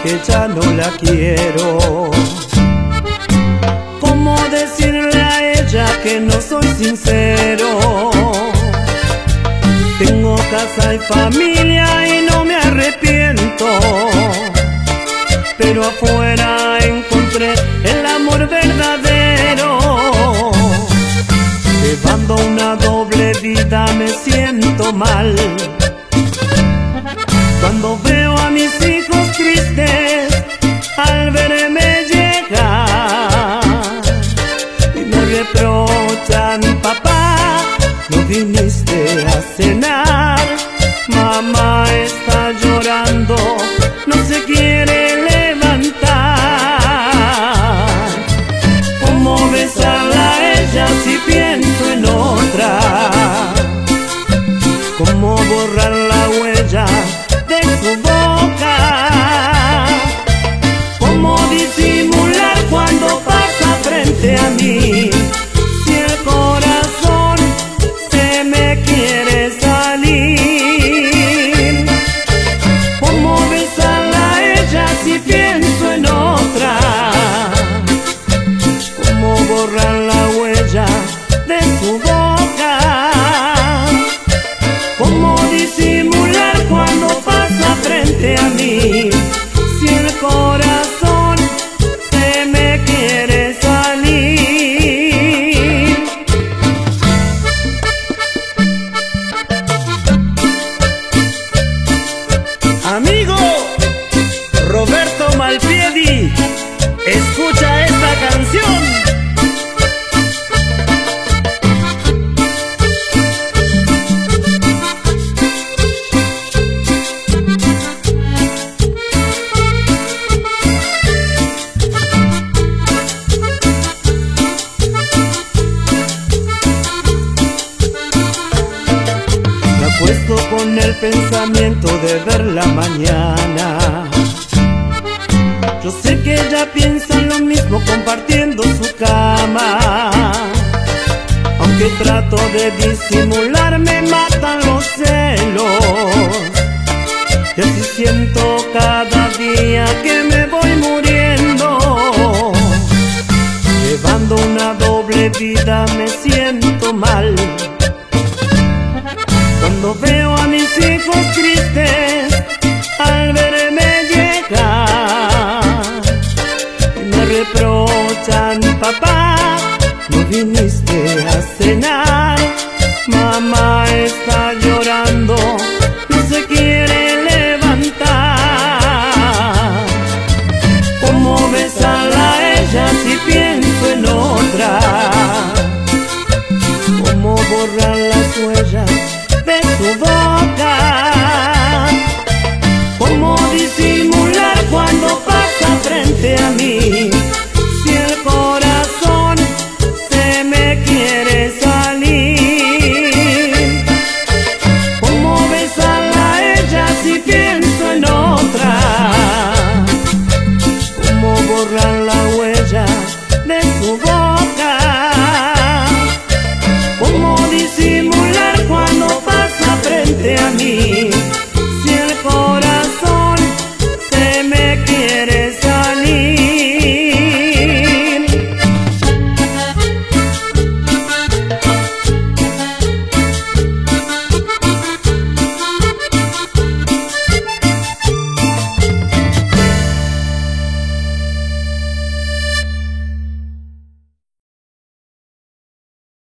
que ya no la quiero. ¿Cómo decirle a ella que no soy sincero? Tengo casa y familia y no me arrepiento, pero afuera encontré el amor verdadero. Llevando una doble vida me siento mal cuando veo a mis hijos tristes al verme llegar y me reprochan: papá, no viniste a cenar, mamá está llorando, no se quiere levantar. ¿Cómo besarla a ella si pienso en otra? ¿Cómo borrar la huella de su boca? ¿Cómo disimular cuando pasa frente a mí? Si el corazón se me quiere salir. ¿Cómo besarla a ella si pienso en otra? ¿Cómo borrar la huella de su boca? ¿Cómo disimular cuando pasa frente a mí? Si el corazón se me quiere salir. Amigo Roberto Malpiedi, escucha esta canción. Me acuesto con el pensamiento de verla mañana. Yo sé que ella piensa lo mismo compartiendo su cama. Aunque trato de disimular, me matan los celos. Y así siento cada día que me voy muriendo. Llevando una doble vida me siento mal cuando veo a mis hijos tristes al verme llegar y me reprochan: papá, no viniste